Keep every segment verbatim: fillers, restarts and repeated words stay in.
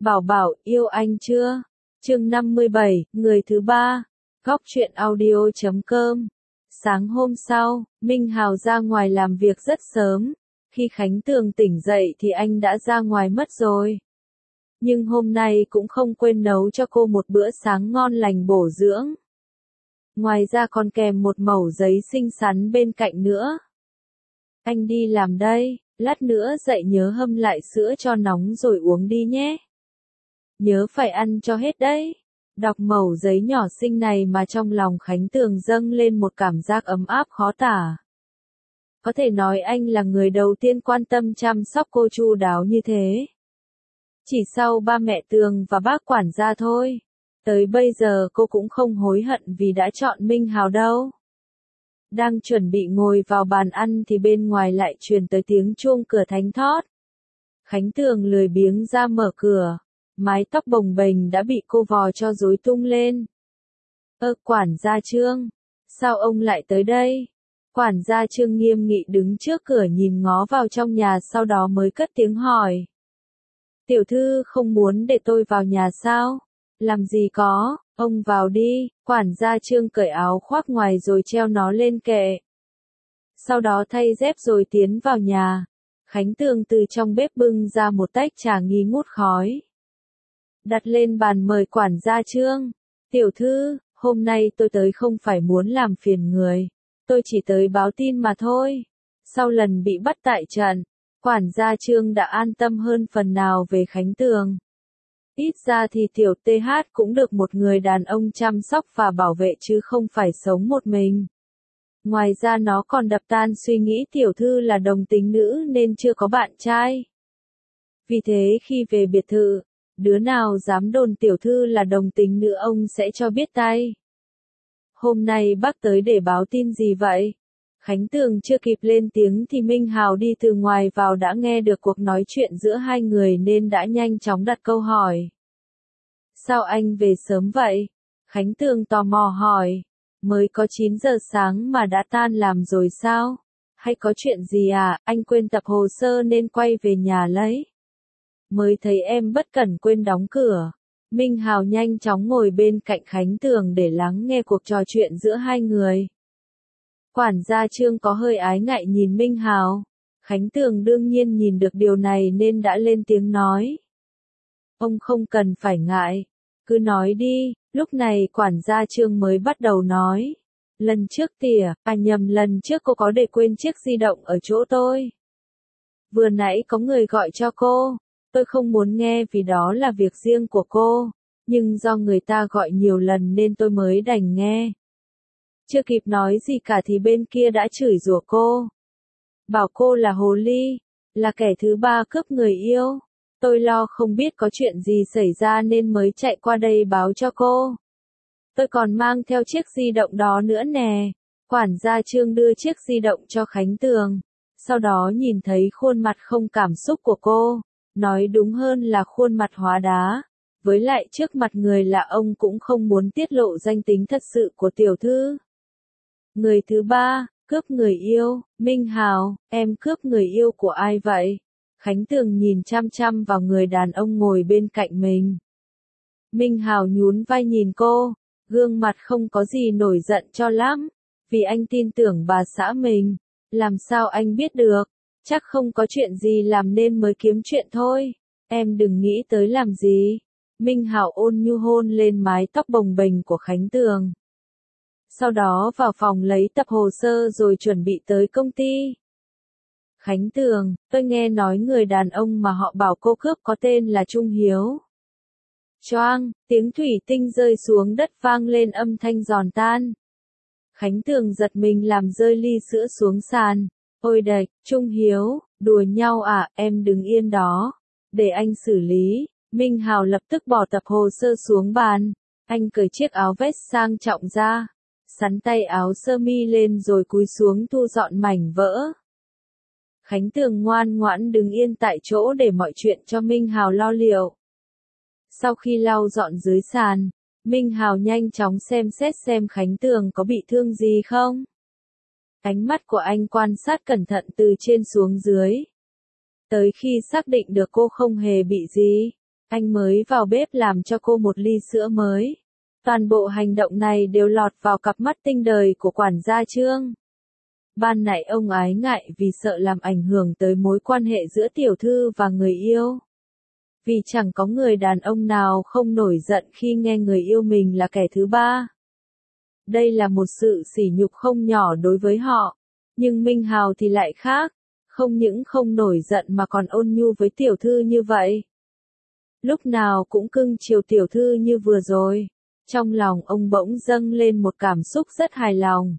Bảo Bảo, yêu anh chưa? Chương năm mươi bảy, người thứ ba. Góc truyện audio chấm com. Sáng hôm sau, Minh Hào ra ngoài làm việc rất sớm. Khi Khánh Tường tỉnh dậy thì anh đã ra ngoài mất rồi. Nhưng hôm nay cũng không quên nấu cho cô một bữa sáng ngon lành bổ dưỡng. Ngoài ra còn kèm một mẩu giấy xinh xắn bên cạnh nữa. Anh đi làm đây, lát nữa dậy nhớ hâm lại sữa cho nóng rồi uống đi nhé. Nhớ phải ăn cho hết đấy. Đọc mẩu giấy nhỏ xinh này mà trong lòng Khánh Tường dâng lên một cảm giác ấm áp khó tả. Có thể nói anh là người đầu tiên quan tâm chăm sóc cô chu đáo như thế. Chỉ sau ba mẹ Tường và bác quản gia thôi. Tới bây giờ cô cũng không hối hận vì đã chọn Minh Hào đâu. Đang chuẩn bị ngồi vào bàn ăn thì bên ngoài lại truyền tới tiếng chuông cửa thánh thót. Khánh Tường lười biếng ra mở cửa. Mái tóc bồng bềnh đã bị cô vò cho rối tung lên. Ơ, quản gia Trương, sao ông lại tới đây? Quản gia Trương nghiêm nghị đứng trước cửa nhìn ngó vào trong nhà, sau đó mới cất tiếng hỏi. Tiểu thư không muốn để tôi vào nhà sao? Làm gì có, ông vào đi. Quản gia Trương cởi áo khoác ngoài rồi treo nó lên kệ. Sau đó thay dép rồi tiến vào nhà. Khánh Tường từ trong bếp bưng ra một tách trà nghi ngút khói. Đặt lên bàn mời quản gia Trương. Tiểu thư, hôm nay tôi tới không phải muốn làm phiền người. Tôi chỉ tới báo tin mà thôi. Sau lần bị bắt tại trận, quản gia Trương đã an tâm hơn phần nào về Khánh Tường. Ít ra thì tiểu tê hát cũng được một người đàn ông chăm sóc và bảo vệ chứ không phải sống một mình. Ngoài ra nó còn đập tan suy nghĩ tiểu thư là đồng tính nữ nên chưa có bạn trai. Vì thế khi về biệt thự, đứa nào dám đồn tiểu thư là đồng tính nữ ông sẽ cho biết tay. Hôm nay bác tới để báo tin gì vậy? Khánh Tường chưa kịp lên tiếng thì Minh Hào đi từ ngoài vào đã nghe được cuộc nói chuyện giữa hai người nên đã nhanh chóng đặt câu hỏi. Sao anh về sớm vậy? Khánh Tường tò mò hỏi. Mới có chín giờ sáng mà đã tan làm rồi sao? Hay có chuyện gì à? Anh quên tập hồ sơ nên quay về nhà lấy. Mới thấy em bất cẩn quên đóng cửa. Minh Hào nhanh chóng ngồi bên cạnh Khánh Tường để lắng nghe cuộc trò chuyện giữa hai người. Quản gia Trương có hơi ái ngại nhìn Minh Hào. Khánh Tường đương nhiên nhìn được điều này nên đã lên tiếng nói. Ông không cần phải ngại. Cứ nói đi. Lúc này quản gia Trương mới bắt đầu nói. Lần trước tỉa, à nhầm lần trước cô có để quên chiếc di động ở chỗ tôi. Vừa nãy có người gọi cho cô. Tôi không muốn nghe vì đó là việc riêng của cô, nhưng do người ta gọi nhiều lần nên tôi mới đành nghe. Chưa kịp nói gì cả thì bên kia đã chửi rủa cô. Bảo cô là hồ ly, là kẻ thứ ba cướp người yêu. Tôi lo không biết có chuyện gì xảy ra nên mới chạy qua đây báo cho cô. Tôi còn mang theo chiếc di động đó nữa nè. Quản gia Trương đưa chiếc di động cho Khánh Tường. Sau đó nhìn thấy khuôn mặt không cảm xúc của cô. Nói đúng hơn là khuôn mặt hóa đá. Với lại trước mặt người lạ ông cũng không muốn tiết lộ danh tính thật sự của tiểu thư. Người thứ ba, cướp người yêu. Minh Hào, em cướp người yêu của ai vậy? Khánh Tường nhìn chăm chăm vào người đàn ông ngồi bên cạnh mình. Minh Hào nhún vai nhìn cô, gương mặt không có gì nổi giận cho lắm. Vì anh tin tưởng bà xã mình. Làm sao anh biết được? Chắc không có chuyện gì làm nên mới kiếm chuyện thôi. Em đừng nghĩ tới làm gì. Minh Hào ôn nhu hôn lên mái tóc bồng bềnh của Khánh Tường. Sau đó vào phòng lấy tập hồ sơ rồi chuẩn bị tới công ty. Khánh Tường, tôi nghe nói người đàn ông mà họ bảo cô cướp có tên là Trung Hiếu. Choang, tiếng thủy tinh rơi xuống đất vang lên âm thanh giòn tan. Khánh Tường giật mình làm rơi ly sữa xuống sàn. Ôi đệch, Trung Hiếu, đùa nhau à, em đứng yên đó. Để anh xử lý. Minh Hào lập tức bỏ tập hồ sơ xuống bàn. Anh cởi chiếc áo vest sang trọng ra. Sắn tay áo sơ mi lên rồi cúi xuống thu dọn mảnh vỡ. Khánh Tường ngoan ngoãn đứng yên tại chỗ để mọi chuyện cho Minh Hào lo liệu. Sau khi lau dọn dưới sàn, Minh Hào nhanh chóng xem xét xem Khánh Tường có bị thương gì không. Ánh mắt của anh quan sát cẩn thận từ trên xuống dưới. Tới khi xác định được cô không hề bị gì, Anh mới vào bếp làm cho cô một ly sữa mới. Toàn bộ hành động này đều lọt vào cặp mắt tinh đời của quản gia Trương. Ban nãy ông ái ngại vì sợ làm ảnh hưởng tới mối quan hệ giữa tiểu thư và người yêu. Vì chẳng có người đàn ông nào không nổi giận khi nghe người yêu mình là kẻ thứ ba. Đây là một sự sỉ nhục không nhỏ đối với họ. Nhưng Minh Hào thì lại khác. Không những không nổi giận mà còn ôn nhu với tiểu thư như vậy. Lúc nào cũng cưng chiều tiểu thư như vừa rồi. Trong lòng ông bỗng dâng lên một cảm xúc rất hài lòng.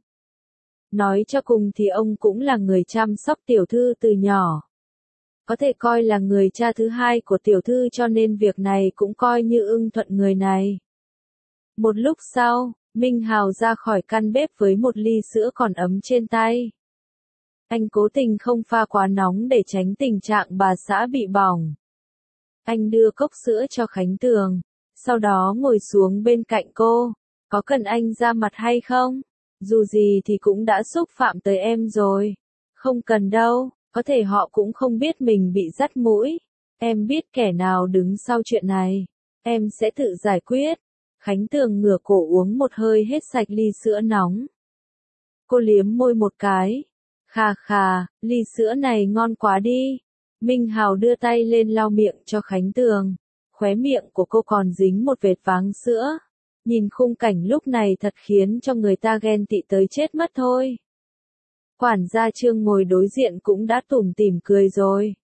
Nói cho cùng thì ông cũng là người chăm sóc tiểu thư từ nhỏ. Có thể coi là người cha thứ hai của tiểu thư cho nên việc này cũng coi như ưng thuận người này. Một lúc sau, Minh Hào ra khỏi căn bếp với một ly sữa còn ấm trên tay. Anh cố tình không pha quá nóng để tránh tình trạng bà xã bị bỏng. Anh đưa cốc sữa cho Khánh Tường, sau đó ngồi xuống bên cạnh cô. Có cần anh ra mặt hay không? Dù gì thì cũng đã xúc phạm tới em rồi. Không cần đâu, có thể họ cũng không biết mình bị dắt mũi. Em biết kẻ nào đứng sau chuyện này. Em sẽ tự giải quyết. Khánh Tường ngửa cổ uống một hơi hết sạch ly sữa nóng. Cô liếm môi một cái. Khà khà, ly sữa này ngon quá đi. Minh Hào đưa tay lên lau miệng cho Khánh Tường. Khóe miệng của cô còn dính một vệt váng sữa. Nhìn khung cảnh lúc này thật khiến cho người ta ghen tị tới chết mất thôi. Quản gia Trương ngồi đối diện cũng đã tủm tỉm cười rồi.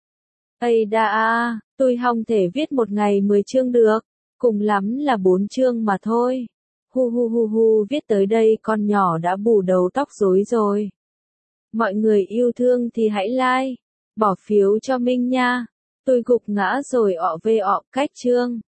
Ây đa a, tôi không thể viết một ngày mười chương được, cùng lắm là bốn chương mà thôi. Hu hu hu hu, viết tới đây con nhỏ đã bù đầu tóc rối rồi. Mọi người yêu thương thì hãy like, bỏ phiếu cho Minh nha. Tôi gục ngã rồi ọ về ọ cách chương.